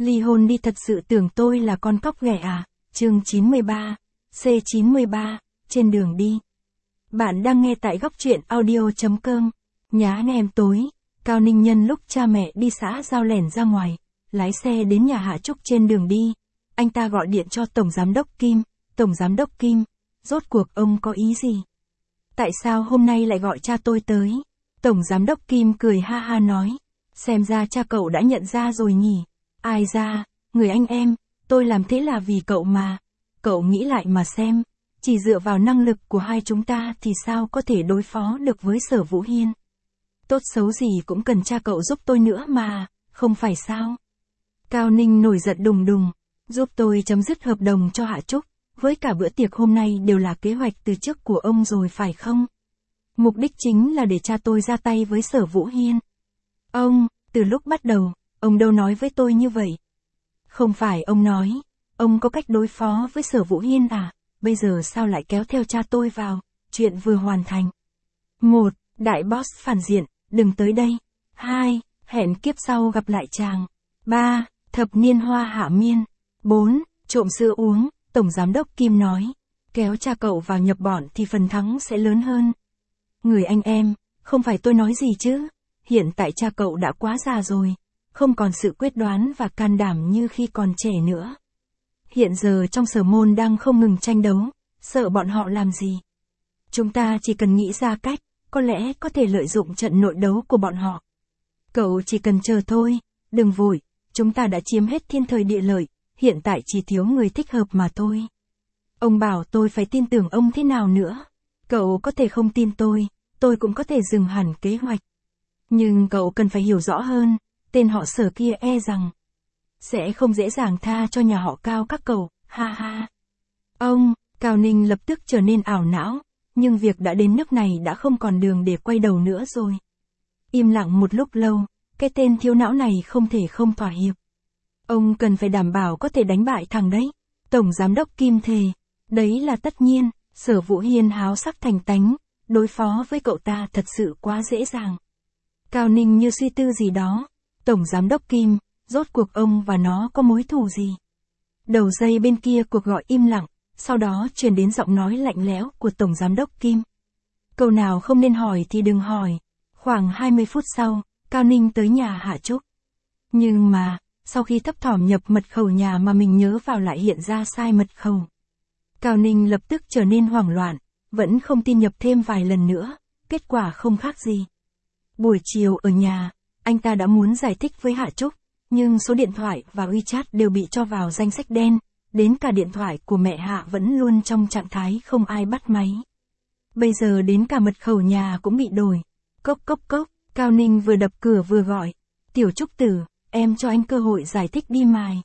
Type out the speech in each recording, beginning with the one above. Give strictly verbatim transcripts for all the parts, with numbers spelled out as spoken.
Ly hôn đi, thật sự tưởng tôi là con cóc ghẻ à? Chương chín mươi ba, C chín mươi ba, trên đường đi. Bạn đang nghe tại góc truyện audio.com. Nhá nhem tối, Cao Ninh nhân lúc cha mẹ đi xã giao lẻn ra ngoài, lái xe đến nhà Hạ Trúc. Trên đường đi, anh ta gọi điện cho Tổng Giám đốc Kim. Tổng Giám đốc Kim, rốt cuộc ông có ý gì? Tại sao hôm nay lại gọi cha tôi tới? Tổng Giám đốc Kim cười ha ha nói, xem ra cha cậu đã nhận ra rồi nhỉ? Ai ra, người anh em, tôi làm thế là vì cậu mà. Cậu nghĩ lại mà xem, chỉ dựa vào năng lực của hai chúng ta thì sao có thể đối phó được với Sở Vũ Hiên. Tốt xấu gì cũng cần cha cậu giúp tôi nữa mà, không phải sao? Cao Ninh nổi giận đùng đùng, giúp tôi chấm dứt hợp đồng cho Hạ Trúc, với cả bữa tiệc hôm nay đều là kế hoạch từ trước của ông rồi phải không? Mục đích chính là để cha tôi ra tay với Sở Vũ Hiên. Ông, từ lúc bắt đầu, ông đâu nói với tôi như vậy. Không phải ông nói, ông có cách đối phó với Sở Vũ Hiên à, bây giờ sao lại kéo theo cha tôi vào, chuyện vừa hoàn thành. Một, đại boss phản diện, đừng tới đây. Hai, hẹn kiếp sau gặp lại chàng. Ba, thập niên hoa hạ miên. Bốn, trộm sữa uống, Tổng Giám đốc Kim nói, kéo cha cậu vào nhập bọn thì phần thắng sẽ lớn hơn. Người anh em, không phải tôi nói gì chứ, hiện tại cha cậu đã quá già rồi, không còn sự quyết đoán và can đảm như khi còn trẻ nữa. Hiện giờ trong Sở Môn đang không ngừng tranh đấu, sợ bọn họ làm gì. Chúng ta chỉ cần nghĩ ra cách, có lẽ có thể lợi dụng trận nội đấu của bọn họ. Cậu chỉ cần chờ thôi, đừng vội, chúng ta đã chiếm hết thiên thời địa lợi, hiện tại chỉ thiếu người thích hợp mà thôi. Ông bảo tôi phải tin tưởng ông thế nào nữa? Cậu có thể không tin tôi, tôi cũng có thể dừng hẳn kế hoạch. Nhưng cậu cần phải hiểu rõ hơn, tên họ Sở kia e rằng sẽ không dễ dàng tha cho nhà họ Cao các cậu, ha ha. Ông, Cao Ninh lập tức trở nên ảo não, nhưng việc đã đến nước này đã không còn đường để quay đầu nữa rồi. Im lặng một lúc lâu, cái tên thiếu não này không thể không thỏa hiệp. Ông cần phải đảm bảo có thể đánh bại thằng đấy. Tổng Giám đốc Kim thề, đấy là tất nhiên, Sở Vũ Hiên háo sắc thành tánh, đối phó với cậu ta thật sự quá dễ dàng. Cao Ninh như suy tư gì đó, Tổng Giám đốc Kim, rốt cuộc ông và nó có mối thù gì? Đầu dây bên kia cuộc gọi im lặng, sau đó truyền đến giọng nói lạnh lẽo của Tổng Giám đốc Kim. Câu nào không nên hỏi thì đừng hỏi. Khoảng hai mươi phút sau, Cao Ninh tới nhà Hạ Trúc. Nhưng mà, sau khi thấp thỏm nhập mật khẩu nhà mà mình nhớ vào lại hiện ra sai mật khẩu. Cao Ninh lập tức trở nên hoảng loạn, vẫn không tin nhập thêm vài lần nữa, kết quả không khác gì. Buổi chiều ở nhà, anh ta đã muốn giải thích với Hạ Trúc, nhưng số điện thoại và WeChat đều bị cho vào danh sách đen, đến cả điện thoại của mẹ Hạ vẫn luôn trong trạng thái không ai bắt máy. Bây giờ đến cả mật khẩu nhà cũng bị đổi. Cốc cốc cốc, Cao Ninh vừa đập cửa vừa gọi, Tiểu Trúc Tử, em cho anh cơ hội giải thích đi mài.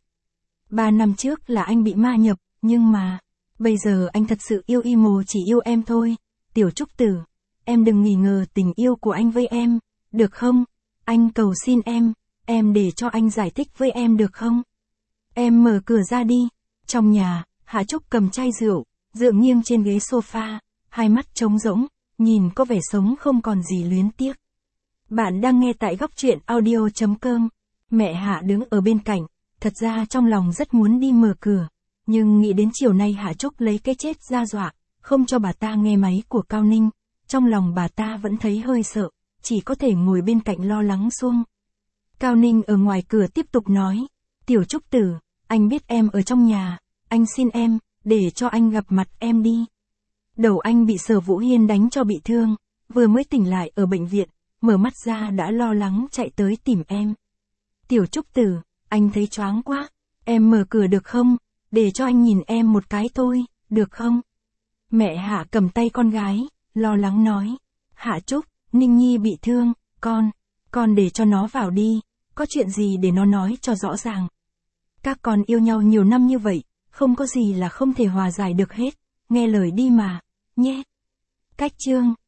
Ba năm trước là anh bị ma nhập, nhưng mà, bây giờ anh thật sự yêu y mồ chỉ yêu em thôi. Tiểu Trúc Tử, em đừng nghi ngờ tình yêu của anh với em, được không? Anh cầu xin em, em để cho anh giải thích với em được không? Em mở cửa ra đi. Trong nhà, Hạ Trúc cầm chai rượu, dựa nghiêng trên ghế sofa, hai mắt trống rỗng, nhìn có vẻ sống không còn gì luyến tiếc. Bạn đang nghe tại góc truyện audio.com. Mẹ Hạ đứng ở bên cạnh, thật ra trong lòng rất muốn đi mở cửa, nhưng nghĩ đến chiều nay Hạ Trúc lấy cái chết ra dọa, không cho bà ta nghe máy của Cao Ninh, trong lòng bà ta vẫn thấy hơi sợ, chỉ có thể ngồi bên cạnh lo lắng xuông. Cao Ninh ở ngoài cửa tiếp tục nói, Tiểu Trúc Tử, anh biết em ở trong nhà, anh xin em, để cho anh gặp mặt em đi. Đầu anh bị Sở Vũ Hiên đánh cho bị thương, vừa mới tỉnh lại ở bệnh viện, mở mắt ra đã lo lắng chạy tới tìm em. Tiểu Trúc Tử, anh thấy choáng quá, em mở cửa được không, để cho anh nhìn em một cái thôi, được không? Mẹ Hạ cầm tay con gái, lo lắng nói, Hạ Trúc, Ninh Nhi bị thương, con, con để cho nó vào đi, có chuyện gì để nó nói cho rõ ràng. Các con yêu nhau nhiều năm như vậy, không có gì là không thể hòa giải được hết, nghe lời đi mà, nhé. Cách chương